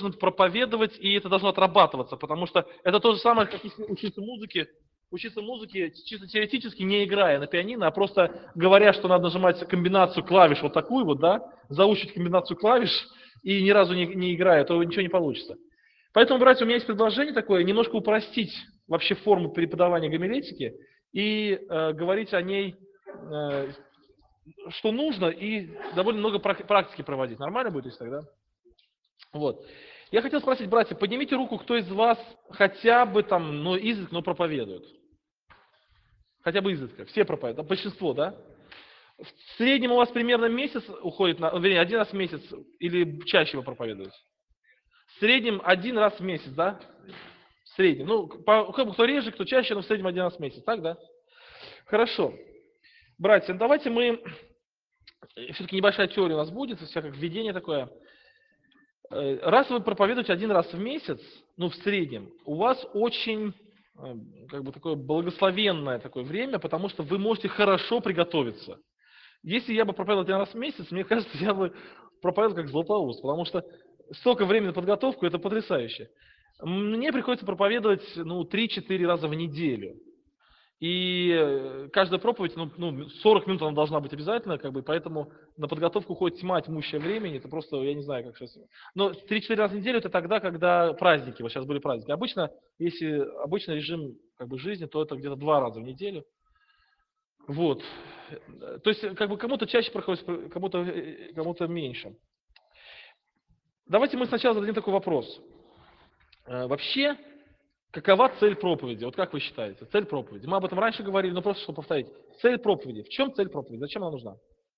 должен проповедовать, и это должно отрабатываться, потому что это то же самое, как если учиться музыке чисто теоретически, не играя на пианино, а просто говоря, что надо нажимать комбинацию клавиш вот такую вот, да, заучить комбинацию клавиш и ни разу не играя, то ничего не получится. Поэтому, братья, у меня есть предложение такое, немножко упростить вообще форму преподавания гомилетики и говорить о ней, что нужно, и довольно много практики проводить. Нормально будет, если тогда? Вот. Я хотел спросить, братья, поднимите руку, кто из вас хотя бы там, изредка, но проповедует. Хотя бы изредка. Все проповедуют, большинство, да? В среднем у вас примерно месяц уходит, вернее, один раз в месяц, или чаще вы проповедуете? В среднем один раз в месяц, да? В среднем. Кто реже, кто чаще, но в среднем один раз в месяц, так, да? Хорошо. Братья, давайте мы, все-таки небольшая теория у нас будет, всякое введение такое. Раз вы проповедуете один раз в месяц, в среднем, у вас очень, такое благословенное такое время, потому что вы можете хорошо приготовиться. Если я бы проповедовал один раз в месяц, мне кажется, я бы проповедовал как Златоуст, потому что столько времени на подготовку, это потрясающе. Мне приходится проповедовать 3-4 раза в неделю. И каждая проповедь, 40 минут она должна быть обязательно, поэтому на подготовку уходит тьма тьмущее времени, это просто, я не знаю, как сейчас. Но 3-4 раза в неделю это тогда, когда праздники, вот сейчас были праздники. Обычно, если обычный режим жизни, то это где-то 2 раза в неделю. Вот. То есть, кому-то чаще проходит, кому-то меньше. Давайте мы сначала зададим такой вопрос. Вообще, какова цель проповеди? Вот как вы считаете? Цель проповеди. Мы об этом раньше говорили, но просто чтобы повторить. Цель проповеди. В чем цель проповеди? Зачем она нужна?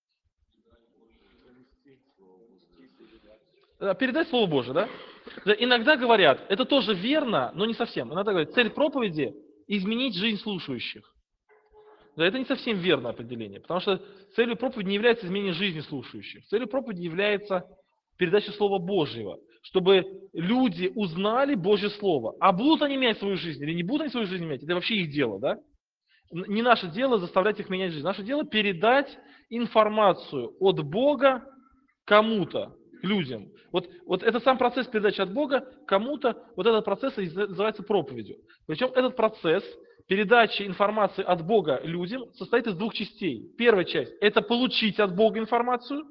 Передать Слово Божие, да? Иногда говорят, это тоже верно, но не совсем. Иногда говорят, цель проповеди – изменить жизнь слушающих. Да, это не совсем верное определение, потому что целью проповеди не является изменение жизни слушающих. Целью проповеди является передача Слова Божьего, чтобы люди узнали Божье Слово. А будут они менять свою жизнь или не будут они свою жизнь менять, это вообще их дело, да? Не наше дело заставлять их менять жизнь. Наше дело передать информацию от Бога кому-то, людям. Вот это сам процесс передачи от Бога кому-то, вот этот процесс называется проповедью. Причем этот процесс передачи информации от Бога людям состоит из 2 частей. Первая часть – это получить от Бога информацию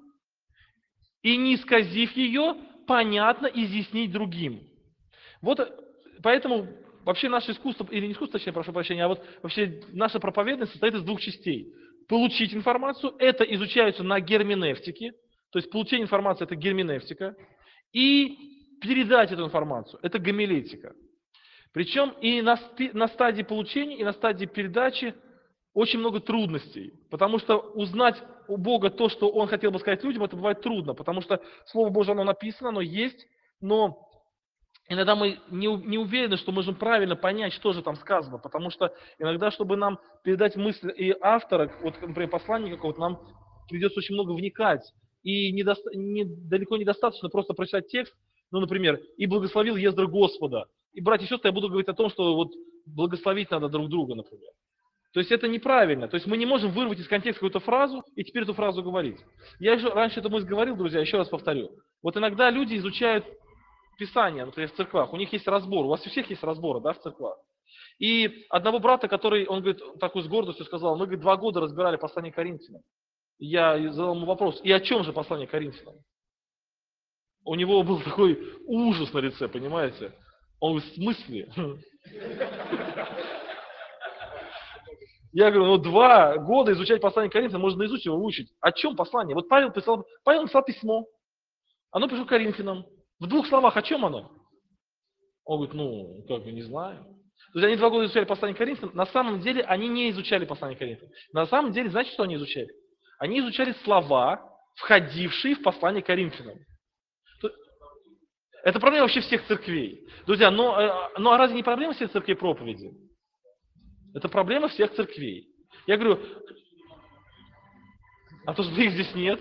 и, не исказив ее, понятно изъяснить другим. Вот поэтому вообще наше искусство, или не искусство, точнее, прошу прощения, а вот вообще наша проповедность состоит из 2 частей. Получить информацию – это изучается на герменевтике, то есть получение информации – это герменевтика, и передать эту информацию – это гомилетика. Причем и на стадии получения, и на стадии передачи очень много трудностей, потому что узнать у Бога то, что Он хотел бы сказать людям, это бывает трудно, потому что Слово Божие, оно написано, оно есть, но иногда мы не уверены, что можем правильно понять, что же там сказано, потому что иногда, чтобы нам передать мысль и автора, вот, например, послание какого-то, нам придется очень много вникать, и далеко недостаточно просто прочитать текст, например, «И благословил Ездра Господа». И, братья и сестры, я буду говорить о том, что вот благословить надо друг друга, например. То есть это неправильно. То есть мы не можем вырвать из контекста какую-то фразу и теперь эту фразу говорить. Я еще раньше этому говорил, друзья, еще раз повторю. Вот иногда люди изучают Писание, например, в церквах. У них есть разбор. У вас у всех есть разборы, да, в церквах. И одного брата, который, он говорит, такой с гордостью сказал, мы, говорит, 2 года разбирали послание Коринфянам. Я задал ему вопрос, и о чем же послание Коринфянам? У него был такой ужас на лице, понимаете? Он говорит, в смысле? Я говорю, 2 года изучать послание Коринфянам, можно наизусть его выучить. О чем послание? Вот Павел написал письмо, оно пришло к Коринфянам. В 2 словах, о чем оно? Он говорит, не знаю. То есть они 2 года изучали послание Коринфянам, на самом деле они не изучали послание Коринфянам. На самом деле, знаете, что они изучали? Они изучали слова, входившие в послание Коринфянам. Это проблема вообще всех церквей. Друзья, но разве не проблема всех церквей проповеди? Это проблема всех церквей. Я говорю, а то, что их здесь нет.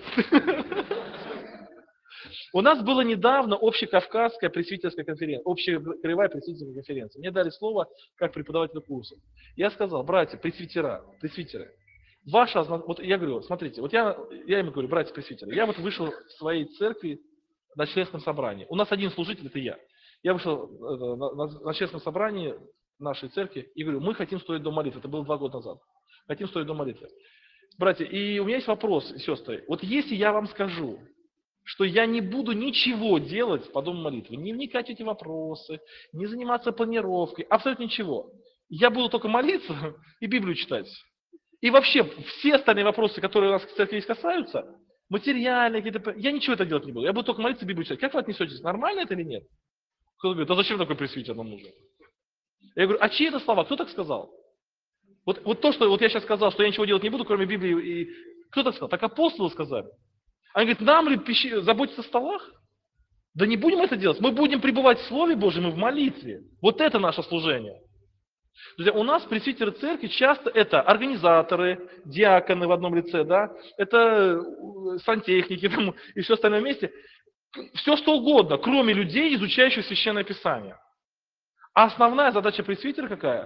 У нас была недавно общекавказская пресвитерская конференция, общая краевая пресвитерская конференция. Мне дали слово как преподавателю курса. Я сказал, братья, пресвитеры, вот я говорю, смотрите, вот я им говорю, братья пресвитеры, я вот вышел в своей церкви на честном собрании. У нас один служитель, это я. Я вышел на честном собрании нашей церкви и говорю, мы хотим строить дом молитвы. Это было 2 года назад. Хотим строить дом молитвы. Братья, и у меня есть вопрос, сестры. Вот если я вам скажу, что я не буду ничего делать по дому молитвы, не вникать в эти вопросы, не заниматься планировкой, абсолютно ничего. Я буду только молиться и Библию читать. И вообще все остальные вопросы, которые у нас в церкви касаются, материальные какие-то, я ничего это делать не буду. Я буду только молиться и Библию читать. Как вы отнесетесь? Нормально это или нет? Кто-то говорит, а зачем такой пресвитер нам нужен? Я говорю, а чьи это слова? Кто так сказал? Вот то, что вот я сейчас сказал, что я ничего делать не буду, кроме Библии. И кто так сказал? Так апостолы сказали. Они говорят, нам ли заботиться о столах? Да не будем это делать. Мы будем пребывать в Слове Божьем и в молитве. Вот это наше служение. Друзья, у нас пресвитеры церкви часто это организаторы, диаконы в одном лице, да, это сантехники там, и все остальное вместе. Все что угодно, кроме людей, изучающих Священное Писание. А основная задача пресвитера какая?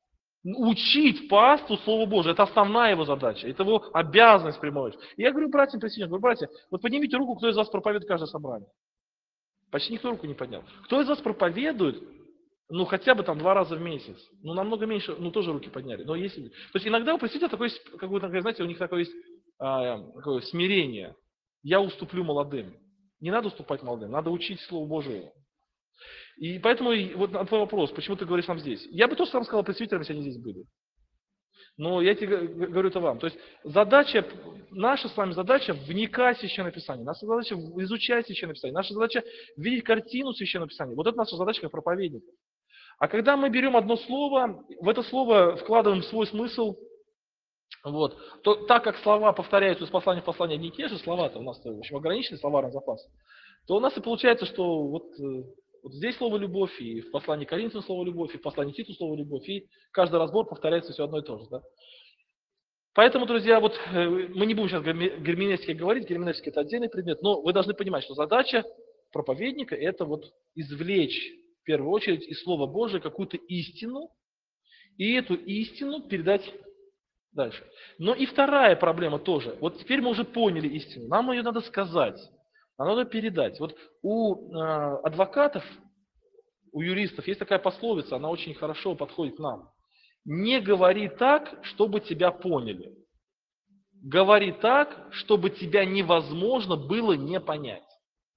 Учить паству Слову Божию. Это основная его задача. Это его обязанность прямой. И я говорю братьям пресвитерам, говорю, братья, вот поднимите руку, кто из вас проповедует каждое собрание. Почти никто руку не поднял. Кто из вас проповедует, ну, хотя бы там 2 раза в месяц? Ну, намного меньше, ну, тоже руки подняли. Но если... То есть иногда у пресвитера такое есть, какое-то, знаете, у них такое есть такое смирение. Я уступлю молодым. Не надо уступать молодым, надо учить Слову Божию. И поэтому вот на твой вопрос, почему ты говоришь нам здесь? Я бы тоже сам сказал пресвитерам, если они здесь были. Но я тебе говорю это вам. То есть задача, наша с вами задача вникать в Священное Писание. Наша задача изучать Священное Писание. Наша задача видеть картину Священного Писания. Вот это наша задача как проповедника. А когда мы берем одно слово, в это слово вкладываем свой смысл, вот, то так как слова повторяются из послания в послание одни и те же, слова-то у нас в общем, ограниченный словарный запас, то у нас и получается, что вот здесь слово «любовь», и в послании к Коринфянам слово «любовь», и в послании к Титу слово «любовь», и каждый разбор повторяется все одно и то же. Да? Поэтому, друзья, вот мы не будем сейчас герменевтике говорить, герменевтика – это отдельный предмет, но вы должны понимать, что задача проповедника – это вот извлечь, в первую очередь, из Слова Божия какую-то истину, и эту истину передать дальше. Но и вторая проблема тоже. Вот теперь мы уже поняли истину, нам ее надо сказать. А надо передать. Вот у адвокатов, у юристов есть такая пословица, она очень хорошо подходит к нам. Не говори так, чтобы тебя поняли. Говори так, чтобы тебя невозможно было не понять.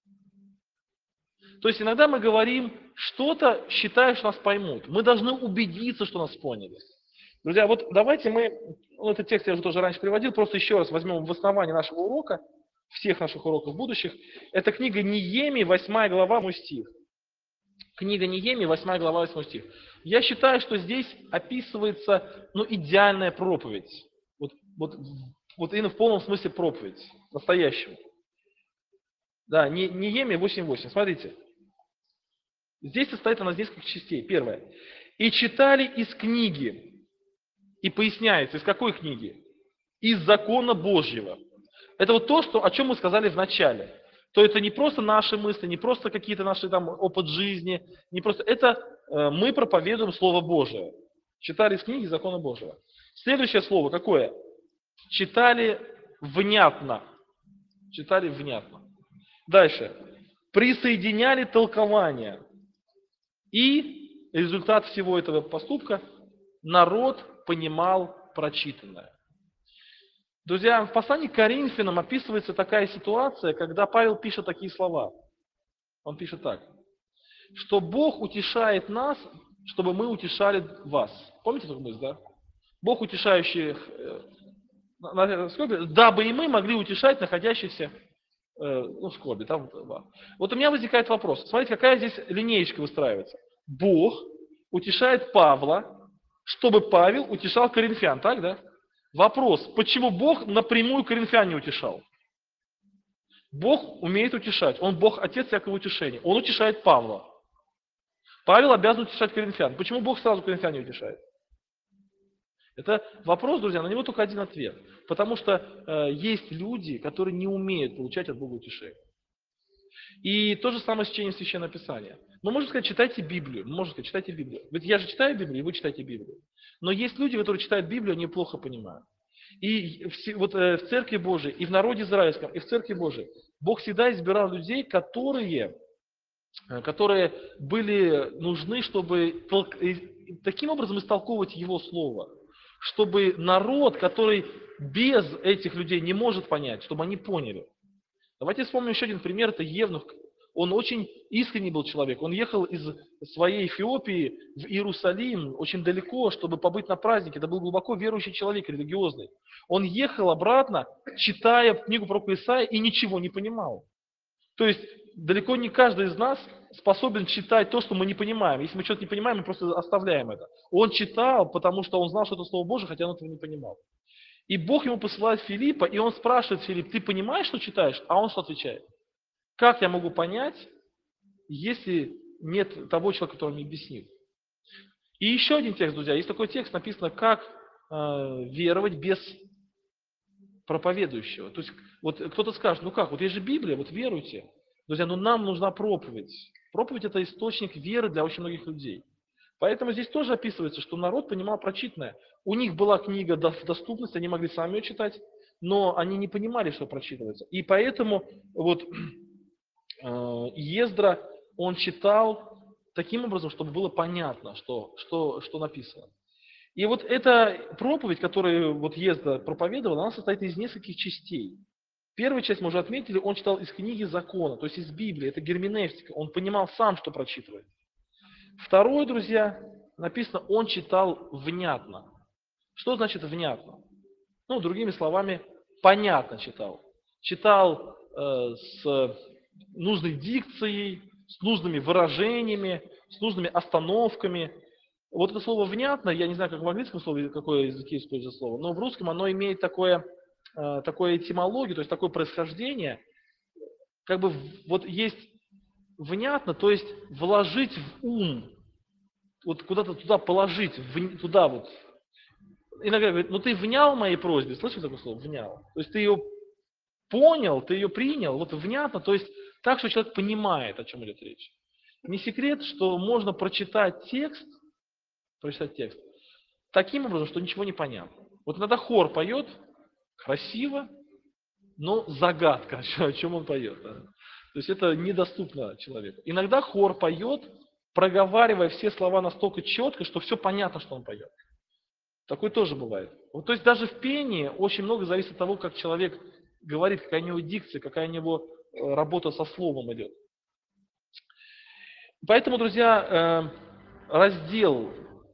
То есть иногда мы говорим что-то, считая, что нас поймут. Мы должны убедиться, что нас поняли. Друзья, вот давайте мы, этот текст я уже тоже раньше приводил, просто еще раз возьмем в основании нашего урока, всех наших уроков будущих. Это книга Неемии, 8 глава, 8 стих. Книга Неемии, 8 глава, 8 стих. Я считаю, что здесь описывается идеальная проповедь. Вот именно в полном смысле проповедь, настоящего. Да, Неемия 8.8. Смотрите. Здесь состоит она из нескольких частей. Первое. «И читали из книги». И поясняется, из какой книги? Из закона Божьего. Это вот то, о чем мы сказали в начале. То это не просто наши мысли, не просто какие-то наши там опыт жизни, не просто это мы проповедуем Слово Божие. Читали из книги закона Божьего. Следующее слово какое? Читали внятно. Читали внятно. Дальше. Присоединяли толкование. И результат всего этого поступка – народ понимал прочитанное. Друзья, в послании к Коринфянам описывается такая ситуация, когда Павел пишет такие слова. Он пишет так, что Бог утешает нас, чтобы мы утешали вас. Помните такую мысль, да? Бог утешающий, дабы и мы могли утешать находящихся в скорби. Вот у меня возникает вопрос. Смотрите, какая здесь линеечка выстраивается. Бог утешает Павла, чтобы Павел утешал коринфян, так, да? Вопрос, почему Бог напрямую коринфян не утешал? Бог умеет утешать, Он Бог, Отец всякого утешения. Он утешает Павла. Павел обязан утешать коринфян. Почему Бог сразу коринфян не утешает? Это вопрос, друзья, на него только один ответ. Потому что есть люди, которые не умеют получать от Бога утешение. И то же самое с чтением Священного Писания. Мы можем сказать, читайте Библию. Мы можем сказать, читайте Библию. Ведь я же читаю Библию, и вы читаете Библию. Но есть люди, которые читают Библию, они плохо понимают. И вот в Церкви Божией, и в народе израильском, и в Церкви Божией Бог всегда избирал людей, которые были нужны, чтобы таким образом истолковывать Его Слово, чтобы народ, который без этих людей не может понять, чтобы они поняли. Давайте вспомним еще один пример, это Евнух. Он очень искренний был человек. Он ехал из своей Эфиопии в Иерусалим, очень далеко, чтобы побыть на празднике. Это был глубоко верующий человек, религиозный. Он ехал обратно, читая книгу пророка Исаии, и ничего не понимал. То есть далеко не каждый из нас способен читать то, что мы не понимаем. Если мы что-то не понимаем, мы просто оставляем это. Он читал, потому что он знал, что это Слово Божие, хотя он этого не понимал. И Бог ему посылает Филиппа, и он спрашивает Филипп: ты понимаешь, что читаешь? А он что отвечает? Как я могу понять, если нет того человека, который мне объяснил? И еще один текст, друзья. Есть такой текст, написано, как веровать без проповедующего. То есть вот кто-то скажет: ну как, вот есть же Библия, вот веруйте. Друзья, но нам нужна проповедь. Проповедь – это источник веры для очень многих людей. Поэтому здесь тоже описывается, что народ понимал прочитанное. У них была книга в доступности, они могли сами ее читать, но они не понимали, что прочитывается. И поэтому вот Ездра, он читал таким образом, чтобы было понятно, что написано. И вот эта проповедь, которую вот Ездра проповедовал, она состоит из нескольких частей. Первую часть мы уже отметили, он читал из книги закона, то есть из Библии, это герменевтика, он понимал сам, что прочитывает. Второе, друзья, написано, он читал внятно. Что значит внятно? Ну, другими словами, понятно читал. Читал с нужной дикцией, с нужными выражениями, с нужными остановками. Вот это слово «внятно», я не знаю, как в английском слове, какое языке используется слово, но в русском оно имеет такое этимологию, то есть такое происхождение, как бы вот есть внятно, то есть вложить в ум, вот куда-то туда положить, туда вот. Иногда говорят: ну ты внял моей просьбе, слышали такое слово «внял»? То есть ты ее понял, ты ее принял, вот внятно, то есть так, что человек понимает, о чем идет речь. Не секрет, что можно прочитать текст таким образом, что ничего не понятно. Вот иногда хор поет красиво, но загадка, о чем он поет. Да? То есть это недоступно человеку. Иногда хор поет, проговаривая все слова настолько четко, что все понятно, что он поет. Такое тоже бывает. Вот, то есть даже в пении очень много зависит от того, как человек говорит, какая у него дикция, какая у него работа со словом идет. Поэтому, друзья, раздел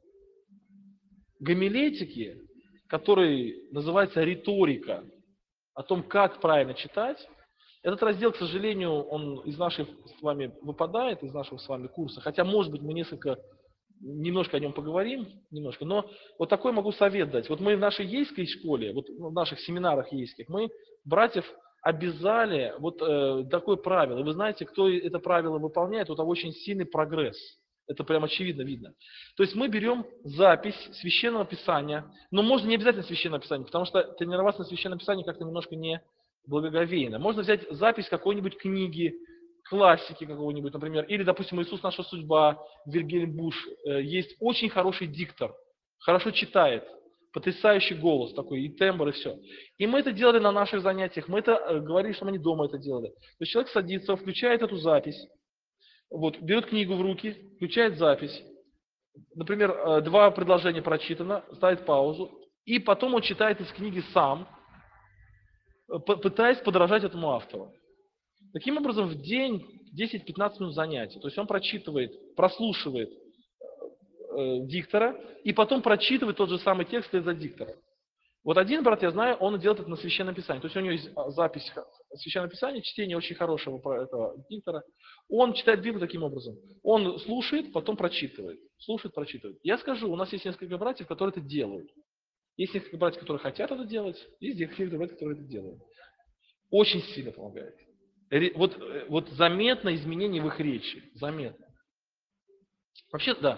гомилетики, который называется «Риторика», о том, как правильно читать, этот раздел, к сожалению, он из наших с вами выпадает, из нашего с вами курса, хотя, может быть, мы немножко о нем поговорим, но вот такой могу совет дать. Вот мы в нашей ейской школе, вот в наших семинарах ейских, мы братьев обязали вот такое правило. И вы знаете, кто это правило выполняет, у того очень сильный прогресс. Это прям очевидно видно. То есть мы берем запись Священного Писания, но можно не обязательно Священное Писание, потому что тренироваться на Священном Писании как-то немножко не благоговейно. Можно взять запись какой-нибудь книги, классики какого-нибудь, например, или, допустим, «Иисус. Наша судьба», Вильгельм Буш. Есть очень хороший диктор, хорошо читает, потрясающий голос такой, и тембр, и все. И мы это делали на наших занятиях, мы это говорили, что мы не дома это делали. То есть человек садится, включает эту запись, вот, берет книгу в руки, включает запись, например, 2 предложения прочитано, ставит паузу, и потом он читает из книги сам, пытаясь подражать этому автору. Таким образом, в день 10-15 минут занятий. То есть он прослушивает диктора, и потом прочитывает тот же самый текст из-за диктора. Вот один брат, я знаю, он делает это на Священном Писании. То есть у него есть запись Священного Писания, чтение очень хорошего этого диктора. Он читает Библию таким образом. Он слушает, потом прочитывает. Слушает, прочитывает. Я скажу, у нас есть несколько братьев, которые это делают. Есть несколько братьев, которые хотят это делать, есть несколько братьев, которые это делают. Очень сильно помогает. Вот заметно изменение в их речи. Заметно. Вообще, да.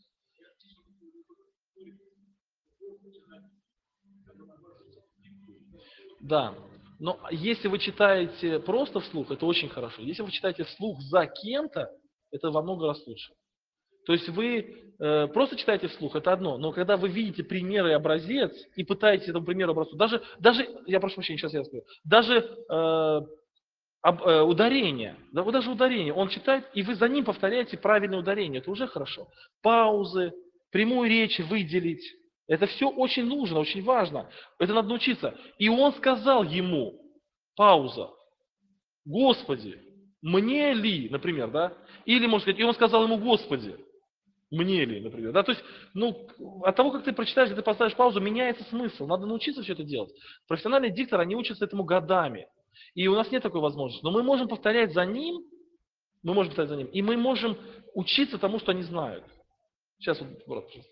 Да. Но если вы читаете просто вслух, это очень хорошо. Если вы читаете вслух за кем-то, это во много раз лучше. То есть вы просто читаете вслух, это одно, но когда вы видите пример и образец и пытаетесь этому примеру образцу, даже, я прошу прощения, сейчас я скажу, даже ударение, да, вот даже ударение, он читает, и вы за ним повторяете правильное ударение, это уже хорошо. Паузы, прямую речь выделить, это все очень нужно, очень важно, это надо научиться. И он сказал ему, пауза, Господи, мне ли, например, да, или, может сказать, и он сказал ему, Господи, мне ли, например, да, то есть, ну, от того, как ты прочитаешь, когда ты поставишь паузу, меняется смысл, надо научиться все это делать. Профессиональные дикторы, они учатся этому годами. И у нас нет такой возможности. Но мы можем повторять за ним, и мы можем учиться тому, что они знают. Сейчас вот, брат, пожалуйста.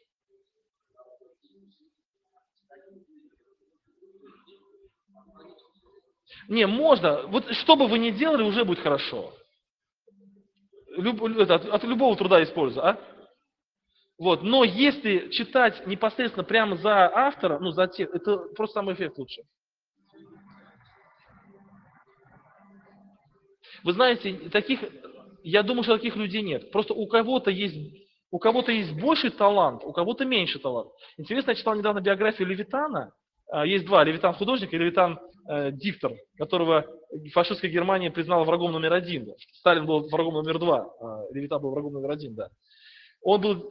Не, можно. Вот что бы вы ни делали, уже будет хорошо. От любого труда используя, а? Вот. Но если читать непосредственно прямо за автора, ну, за тех, это просто самый эффект лучше. Вы знаете, я думаю, что таких людей нет. Просто у кого-то есть больший талант, у кого-то меньше талант. Интересно, я читал недавно биографию Левитана. Есть два, Левитан художник и Левитан диктор, которого фашистская Германия признала врагом номер один. Сталин был врагом номер два, Левитан был врагом номер один, да. Он был...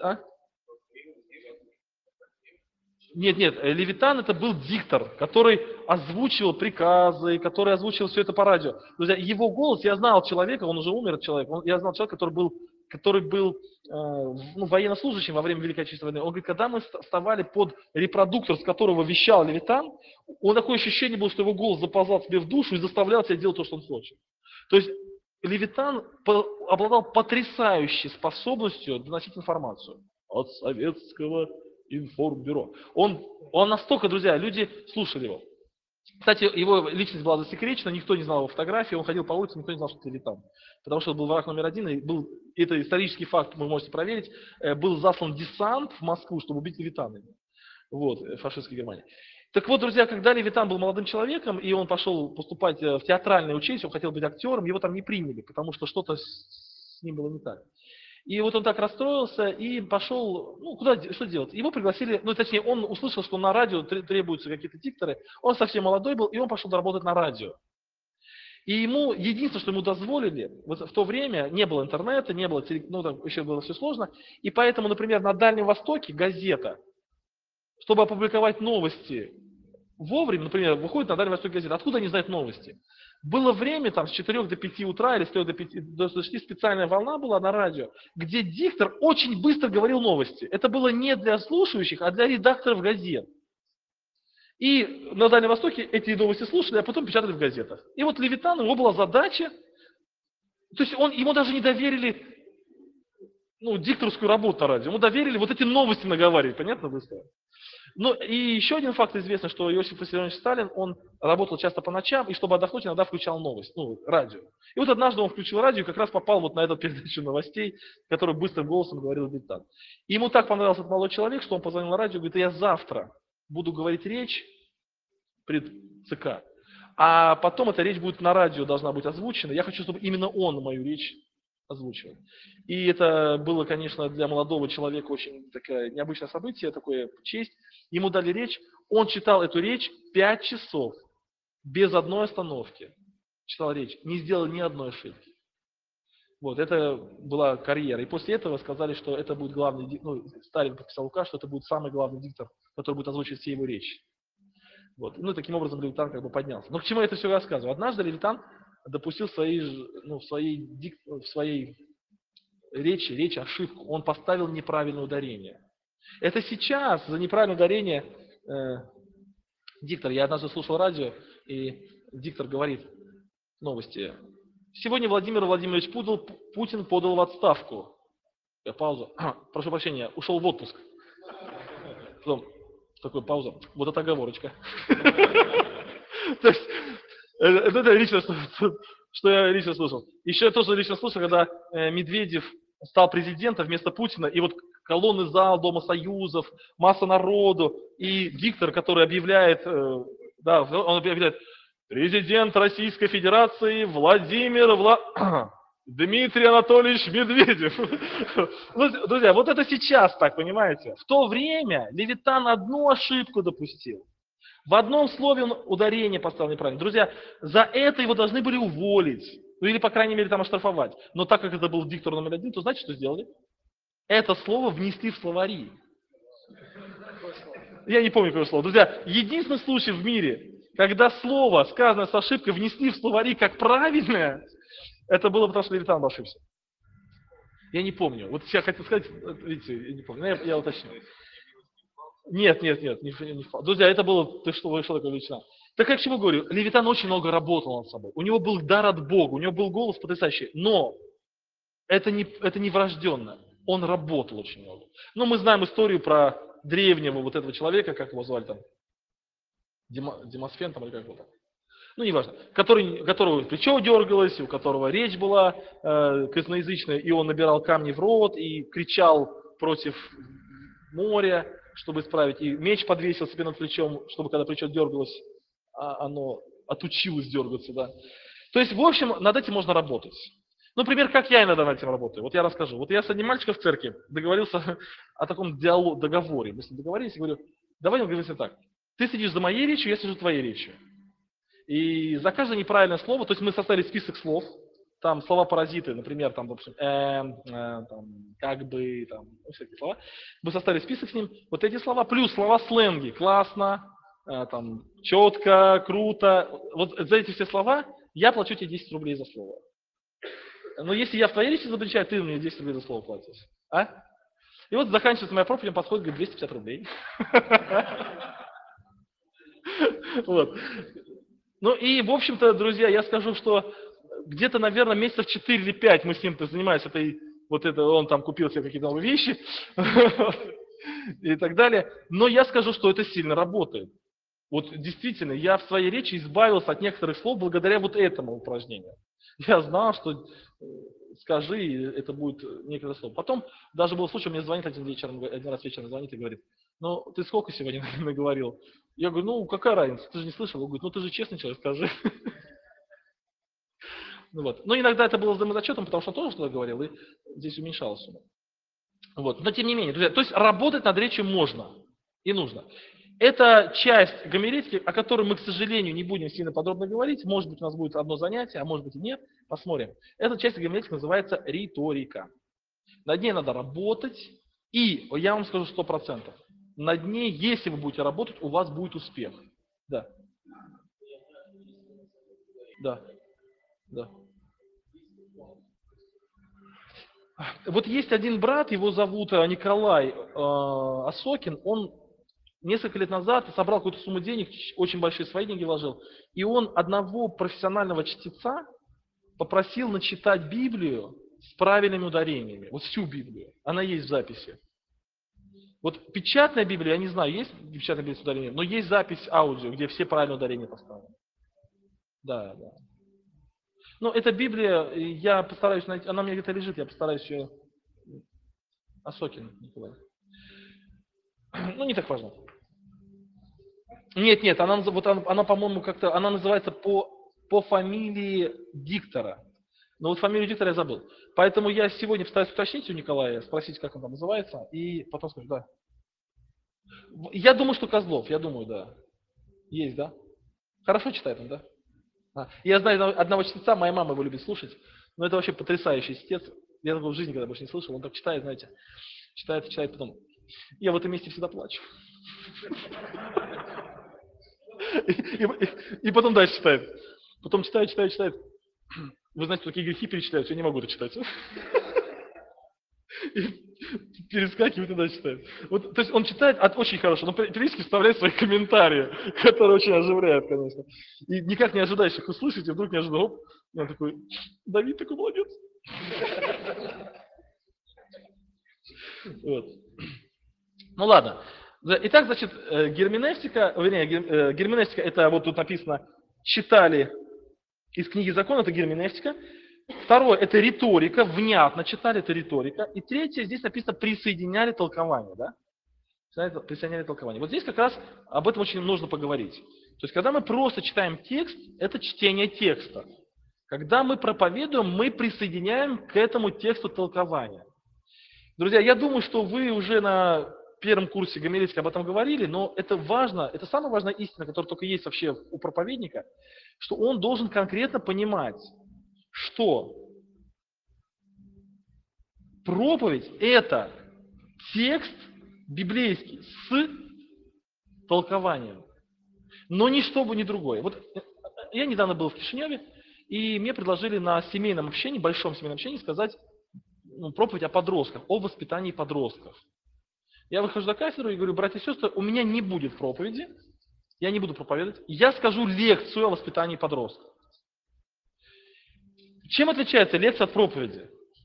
Нет, Левитан это был диктор, который озвучивал приказы, который озвучивал все это по радио. Друзья, его голос, я знал человека, он уже умер, человек, я знал человека, который был военнослужащим во время Великой Отечественной войны. Он говорит, когда мы вставали под репродуктор, с которого вещал Левитан, он такое ощущение было, что его голос заползал себе в душу и заставлял тебя делать то, что он хочет. То есть Левитан обладал потрясающей способностью доносить информацию от советского информбюро. Он настолько, друзья, люди слушали его. Кстати, его личность была засекречена, никто не знал его фотографии, он ходил по улице, никто не знал, что это Левитан. Потому что он был враг номер один, и это исторический факт, вы можете проверить, был заслан десант в Москву, чтобы убить Левитана. Вот, фашистской Германии. Так вот, друзья, когда Левитан был молодым человеком, и он пошел поступать в театральное училище, он хотел быть актером, его там не приняли, потому что что-то с ним было не так. И вот он так расстроился и пошел, что делать? Его пригласили, точнее, он услышал, что на радио требуются какие-то дикторы, он совсем молодой был, и он пошел работать на радио. И ему, единственное, что ему дозволили, вот в то время не было интернета, не было там еще было все сложно, и поэтому, например, на Дальнем Востоке газета, чтобы опубликовать новости вовремя, например, выходит на Дальнем Востоке газета, откуда они знают новости? Было время, там, с 4 до 5 утра или с 3 до 6 специальная волна была на радио, где диктор очень быстро говорил новости. Это было не для слушающих, а для редакторов газет. И на Дальнем Востоке эти новости слушали, а потом печатали в газетах. И вот Левитану, его была задача, то есть ему даже не доверили дикторскую работу на радио, ему доверили вот эти новости наговаривать, понятно быстро? Ну и еще один факт известный, что Иосиф Виссарионович Сталин, он работал часто по ночам, и чтобы отдохнуть, иногда включал новость, радио. И вот однажды он включил радио и как раз попал вот на эту передачу новостей, который быстрым голосом говорил Левитан. И ему так понравился этот молодой человек, что он позвонил на радио и говорит, я завтра буду говорить речь пред ЦК, а потом эта речь будет на радио, должна быть озвучена, я хочу, чтобы именно он мою речь озвучивал. И это было, конечно, для молодого человека очень такое необычное событие, такое честь. Ему дали речь, он читал эту речь 5 часов, без одной остановки. Читал речь, не сделал ни одной ошибки. Вот, это была карьера. И после этого сказали, что это будет главный, Сталин подписал указ, что это будет самый главный диктор, который будет озвучивать все его речи. Вот. Таким образом Левитан как бы поднялся. Но к чему я это все рассказываю? Однажды Левитан допустил в своей речи ошибку. Он поставил неправильное ударение. Это сейчас за неправильное ударение диктор, я однажды слушал радио, и диктор говорит новости. Сегодня Владимир Владимирович Путин подал в отставку. Пауза. Прошу прощения, ушел в отпуск. Потом такая пауза. Вот это оговорочка. Это лично, что я лично слышал. Еще я тоже лично слышал, когда Медведев стал президентом вместо Путина, и вот колонны зал Дома Союзов, масса народу, и диктор, который объявляет, он объявляет, президент Российской Федерации Дмитрий Анатольевич Медведев. Друзья, вот это сейчас так, понимаете? В то время Левитан одну ошибку допустил. В одном слове он ударение поставил неправильно. Друзья, за это его должны были уволить. Ну или, по крайней мере, там оштрафовать. Но так как это был диктор номер 1, то знаете, что сделали? Это слово внесли в словари. Я не помню, какое слово. Друзья, единственный случай в мире, когда слово, сказанное с ошибкой, внесли в словари как правильное, это было потому, что Левитан ошибся. Я не помню. Вот я хотел сказать, видите, я не помню. Я уточню. Нет, не впал. Друзья, это было, ты что, вышел такой величина. Так я к чему говорю? Левитан очень много работал над собой. У него был дар от Бога, у него был голос потрясающий. Но это не врожденно. Он работал очень много. Но мы знаем историю про древнего вот этого человека, как его звали там, Демосфен там или как его там. Ну, неважно. У которого плечо дергалось, у которого речь была косноязычная, и он набирал камни в рот и кричал против моря, чтобы исправить. И меч подвесил себе над плечом, чтобы когда плечо дергалось, оно отучилось дергаться. Да. То есть, в общем, над этим можно работать. Ну, например, как я иногда над этим работаю. Вот я расскажу. Вот я с одним мальчиком в церкви договорился о таком договоре. Мы с ним договорились и говорю, давай договоримся так. Ты сидишь за моей речью, я сижу за твоей речью. И за каждое неправильное слово, то есть мы составили список слов, там слова-паразиты, например, там, допустим, там, как бы, там, ну, всякие слова. Мы составили список с ним, вот эти слова, плюс слова-сленги, классно, там, четко, круто. Вот за эти все слова я плачу тебе 10 рублей за слово. Но если я в твоей речи запрещаю, ты мне 10 рублей за слово платишь. А? И вот заканчивается моя проповедь, он подходит, говорит, 250 рублей. Вот. Ну и, в общем-то, друзья, я скажу, что где-то, наверное, месяцев 4 или 5 мы с ним занимались он там купил себе какие-то новые вещи и так далее. Но я скажу, что это сильно работает. Вот действительно, я в своей речи избавился от некоторых слов благодаря вот этому упражнению. Я знал, что скажи, и это будет некоторое слово. Потом даже был случай, мне звонит один раз вечером звонит и говорит, ну ты сколько сегодня наговорил? Я говорю, ну какая разница, ты же не слышал? Он говорит, ну ты же честный человек, скажи. Ну, вот. Но иногда это было взаимозачетом, потому что он тоже что-то говорил, и здесь уменьшалась сумма. Вот. Но тем не менее, друзья, то есть работать над речью можно и нужно. Это часть гомилетики, о которой мы, к сожалению, не будем сильно подробно говорить. Может быть, у нас будет одно занятие, а может быть и нет. Посмотрим. Эта часть гомилетики называется риторика. Над ней надо работать. И, я вам скажу 100%, над ней, если вы будете работать, у вас будет успех. Да. Да. Да. Вот есть один брат, его зовут Николай Осокин, он несколько лет назад собрал какую-то сумму денег, очень большие свои деньги вложил, и он одного профессионального чтеца попросил начитать Библию с правильными ударениями, вот всю Библию, она есть в записи. Вот печатная Библия, я не знаю, есть печатная Библия с ударением, но есть запись аудио, где все правильные ударения поставлены. Да, да. Ну, эта Библия, я постараюсь найти, она у меня где-то лежит, я постараюсь ее... Осокин Николай. Ну, не так важно. Нет, она по-моему, как-то, она называется по фамилии диктора. Но вот фамилию диктора я забыл. Поэтому я сегодня постараюсь уточнить у Николая, спросить, как он там называется, и потом скажу, да. Я думаю, что Козлов, я думаю, да. Есть, да? Хорошо читает он, да? Я знаю одного чтеца, моя мама его любит слушать, но это вообще потрясающий чтец. Я такого в жизни когда больше не слышал, он так читает, знаете, читает, потом. Я в этом месте всегда плачу. И потом дальше читает. Потом читает. Вы знаете, такие грехи перечисляют, я не могу это читать. И перескакивает и дальше читает. Вот, то есть он читает очень хорошо, но периодически вставляет свои комментарии, которые очень оживляют, конечно. И никак не ожидаешь их услышать, и вдруг неожиданно, оп, и он такой, Давид такой молодец. Вот. Ну ладно. Итак, значит, герменевтика это вот тут написано, читали из книги закона, это герменевтика. Второе, это риторика, внятно читали, это риторика. И третье, здесь написано, присоединяли толкование, да? Присоединяли толкование. Вот здесь как раз об этом очень нужно поговорить. То есть, когда мы просто читаем текст, это чтение текста. Когда мы проповедуем, мы присоединяем к этому тексту толкование. Друзья, я думаю, что вы уже на первом курсе гомилетики об этом говорили, но это важно, это самая важная истина, которая только есть вообще у проповедника, что он должен конкретно понимать, что проповедь – это текст библейский с толкованием, но ни что бы ни другое. Вот я недавно был в Кишиневе, и мне предложили на семейном общении, большом семейном общении сказать проповедь о подростках, о воспитании подростков. Я выхожу на кафедру и говорю: братья и сестры, у меня не будет проповеди, я не буду проповедовать, я скажу лекцию о воспитании подростков. Чем отличается лекция от проповеди?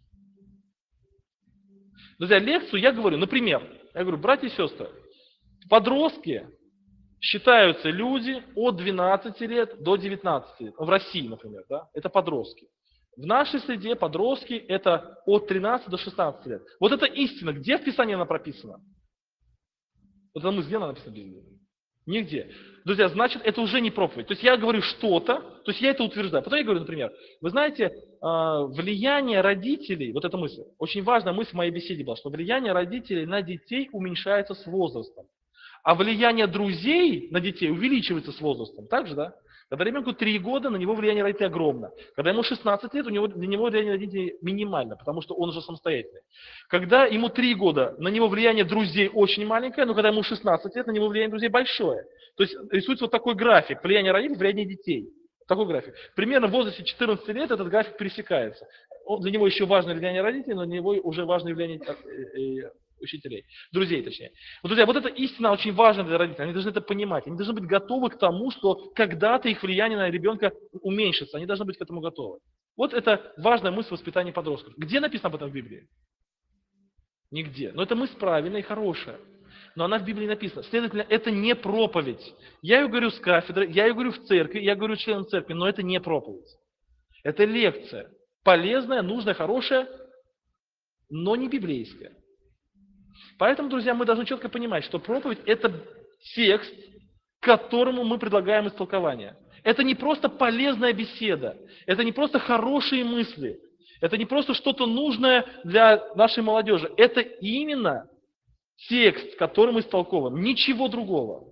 Друзья, лекцию я говорю, например, я говорю: братья и сестры, подростки считаются люди от 12 лет до 19 лет. В России, например, да, это подростки. В нашей среде подростки это от 13 до 16 лет. Вот это истина. Где в Писании она прописана? Вот эта мысль, где она написана в Библии? Нигде. Друзья, значит, это уже не проповедь. То есть я говорю что-то, то есть я это утверждаю. Потом я говорю, например, вы знаете, влияние родителей, вот эта мысль, очень важная мысль в моей беседе была, что влияние родителей на детей уменьшается с возрастом. А влияние друзей на детей увеличивается с возрастом. Так же, да? Когда ребенку 3 года, на него влияние родителей огромно. Когда ему 16 лет, для него влияние родителей минимально, потому что он уже самостоятельный. Когда ему 3 года, на него влияние друзей очень маленькое, но когда ему 16 лет, на него влияние друзей большое. То есть рисуется вот такой график: влияние родителей, влияние детей. Такой график. Примерно в возрасте 14 лет этот график пересекается. Для него еще важно влияние родителей, но для него уже важно влияние учителей, друзей точнее. Вот, друзья, вот эта истина очень важна для родителей, они должны это понимать, они должны быть готовы к тому, что когда-то их влияние на ребенка уменьшится, они должны быть к этому готовы. Вот это важная мысль воспитания подростков. Где написано об этом в Библии? Нигде. Но эта мысль правильная и хорошая, но она в Библии написана. Следовательно, это не проповедь. Я ее говорю с кафедры, я ее говорю в церкви, я говорю членам церкви, но это не проповедь. Это лекция. Полезная, нужная, хорошая, но не библейская. Поэтому, друзья, мы должны четко понимать, что проповедь – это текст, которому мы предлагаем истолкование. Это не просто полезная беседа, это не просто хорошие мысли, это не просто что-то нужное для нашей молодежи. Это именно текст, которым истолкован, ничего другого.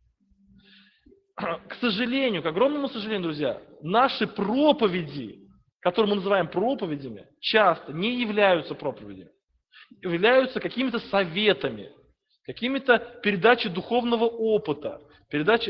К сожалению, к огромному сожалению, друзья, наши проповеди, которые мы называем проповедями, часто не являются проповедями. Являются какими-то советами, какими-то передачей духовного опыта, передачей...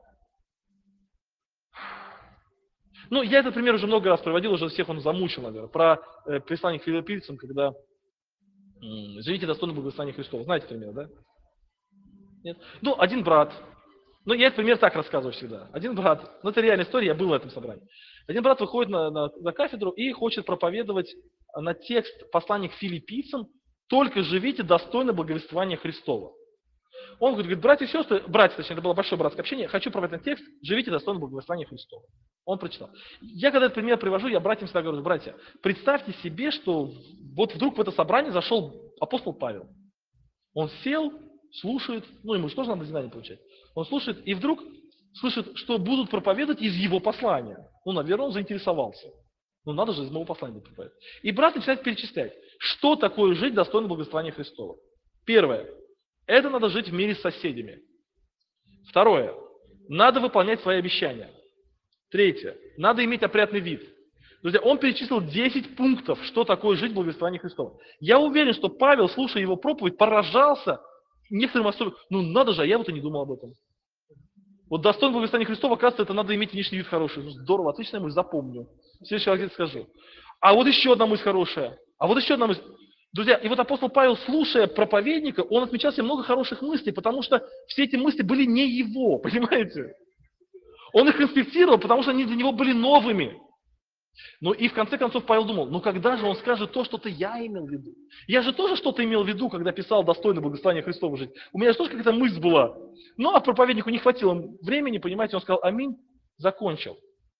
Ну, я этот пример уже много раз приводил, уже всех он замучил, наверное, про послание к филиппийцам, когда живите достойно благословения Христова. Знаете пример, да? Нет? Ну, один брат, ну, я этот пример так рассказываю всегда. Один брат, ну, это реальная история, я был на этом собрании. Один брат выходит на кафедру и хочет проповедовать на текст послания к филиппийцам: «Только живите достойно благовествования Христова». Он говорит: братья и сестры, братья, точнее, это было большое братское общение, хочу проповедовать на текст: «Живите достойно благовествования Христова». Он прочитал. Я когда этот пример привожу, я братьям всегда говорю: братья, представьте себе, что вот вдруг в это собрание зашел апостол Павел. Он сел, слушает, ну, ему же тоже надо знания получать. Он слушает и вдруг слышит, что будут проповедовать из его послания. Ну, наверное, он заинтересовался. Ну, надо же из моего послания проповедовать. И брат начинает перечислять, что такое жить достойно благословения Христова. Первое. Это надо жить в мире с соседями. Второе. Надо выполнять свои обещания. Третье. Надо иметь опрятный вид. Друзья, он перечислил 10 пунктов, что такое жить в благословении Христова. Я уверен, что Павел, слушая его проповедь, поражался некоторым особым. Ну, надо же, а я вот и не думал об этом. Вот достойно благословения Христова, оказывается, это надо иметь внешний вид хороший. Ну, здорово, отличная мысль, запомню. В следующий раз где-то скажу. А вот еще одна мысль хорошая. А вот еще одна мысль. Друзья, и вот апостол Павел, слушая проповедника, он отмечал себе много хороших мыслей, потому что все эти мысли были не его, понимаете? Он их инспектировал, потому что они для него были новыми. Ну и в конце концов Павел думал: ну когда же он скажет то, что-то я имел в виду? Я же тоже что-то имел в виду, когда писал достойно благословения Христова жить. У меня же тоже какая-то мысль была. Ну а проповеднику не хватило времени, понимаете, он сказал аминь, закончил.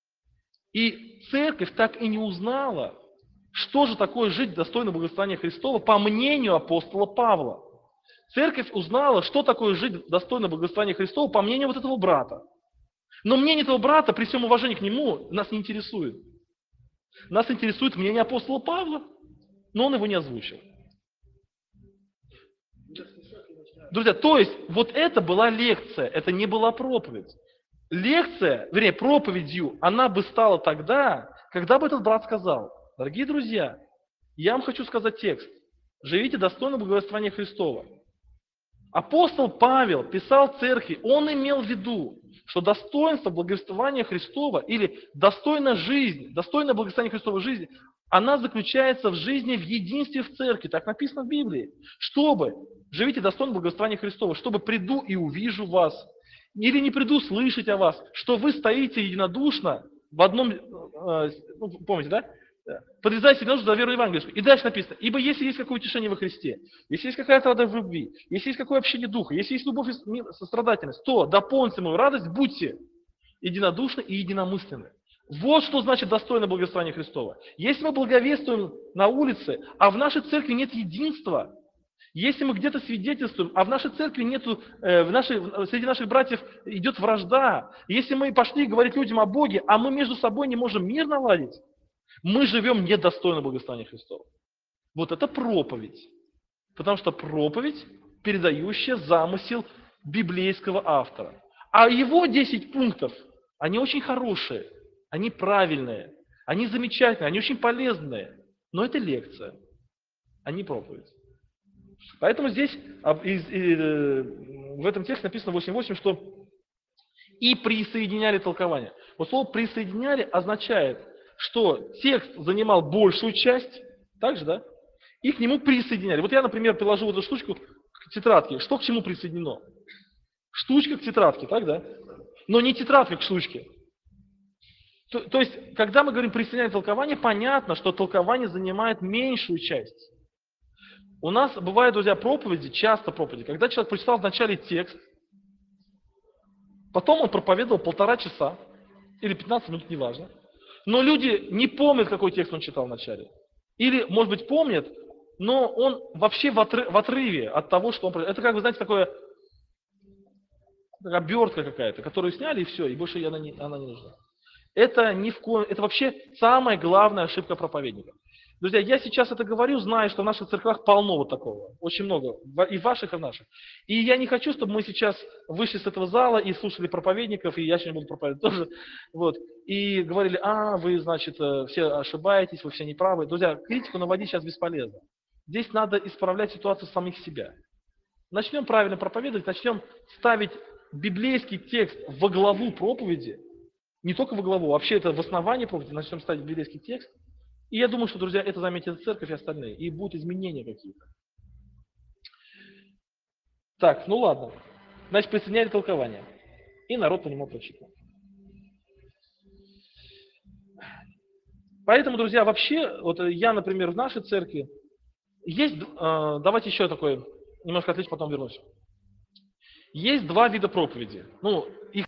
И церковь так и не узнала, что же такое жить достойно благословения Христова, по мнению апостола Павла. Церковь узнала, что такое жить достойно благословения Христова, по мнению вот этого брата. Но мнение этого брата, при всем уважении к нему, нас не интересует. Нас интересует мнение апостола Павла, но он его не озвучил. Друзья, то есть вот это была лекция, это не была проповедь. Лекция, вернее, проповедью, она бы стала тогда, когда бы этот брат сказал: дорогие друзья, я вам хочу сказать текст. Живите достойно благовествования Христова. Апостол Павел писал церкви, он имел в виду, что достоинство благовествования Христова или достойная жизнь, достойное благовествование Христова жизни, она заключается в жизни в единстве в церкви. Так написано в Библии. Чтобы, живите достойно благовествования Христова, чтобы приду и увижу вас, или не приду слышать о вас, что вы стоите единодушно в одном, помните, да? Подвязайся единодушно за веру евангельскую. И дальше написано: ибо если есть какое утешение во Христе, если есть какая-то радость в любви, если есть какое общение духа, если есть любовь и сострадательность, то дополните мою радость, будьте единодушны и единомысленны. Вот что значит достойное благовествование Христова. Если мы благовествуем на улице, а в нашей церкви нет единства, если мы где-то свидетельствуем, а в нашей церкви нету, среди наших братьев идет вражда, если мы пошли говорить людям о Боге, а мы между собой не можем мир наладить, мы живем недостойно благословения Христова. Вот это проповедь. Потому что проповедь, передающая замысел библейского автора. А его 10 пунктов, они очень хорошие, они правильные, они замечательные, они очень полезные. Но это лекция, а не проповедь. Поэтому здесь в этом тексте написано 8.8, что и присоединяли толкование. Вот слово «присоединяли» означает, что текст занимал большую часть, так же, да? И к нему присоединяли. Вот я, например, приложу вот эту штучку к тетрадке. Что к чему присоединено? Штучка к тетрадке, так, да? Но не тетрадка к штучке. То есть, когда мы говорим «присоединять толкование», понятно, что толкование занимает меньшую часть. У нас бывают, друзья, проповеди, часто проповеди, когда человек прочитал вначале текст, потом он проповедовал 1,5 часа, или 15 минут, неважно. Но люди не помнят, какой текст он читал вначале. Или, может быть, помнят, но он вообще в отрыве от того, что он... Это, как вы знаете, такая обертка какая-то, которую сняли, и все, и больше она не нужна. Это вообще самая главная ошибка проповедника. Друзья, я сейчас это говорю, зная, что в наших церквах полно вот такого. Очень много. И в ваших, и в наших. И я не хочу, чтобы мы сейчас вышли с этого зала и слушали проповедников, и я сегодня буду проповедовать тоже, вот, и говорили: вы, значит, все ошибаетесь, вы все неправы. Друзья, критику наводить сейчас бесполезно. Здесь надо исправлять ситуацию самих себя. Начнем правильно проповедовать, начнем ставить библейский текст во главу проповеди, не только во главу, вообще это в основании проповеди, начнем ставить библейский текст. И я думаю, что, друзья, это заметит церковь и остальные, и будут изменения какие-то. Так, ну ладно. Значит, присоединяли толкование. И народ понимал прочитал. Поэтому, друзья, вообще, вот я, например, в нашей церкви, есть, давайте еще такое, немножко отличие, потом вернусь. Есть 2 вида проповеди. Ну, их